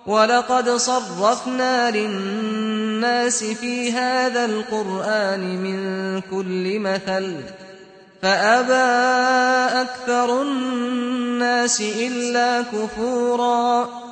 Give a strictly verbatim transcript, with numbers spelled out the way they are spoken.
وَلَقَدْ صَرَّفْنَا لِلنَّاسِ فِي هَذَا الْقُرْآنِ مِنْ كُلِّ مَثَلٍ فَأَبَىٰ أَكْثَرُ النَّاسِ إِلَّا كُفُورًا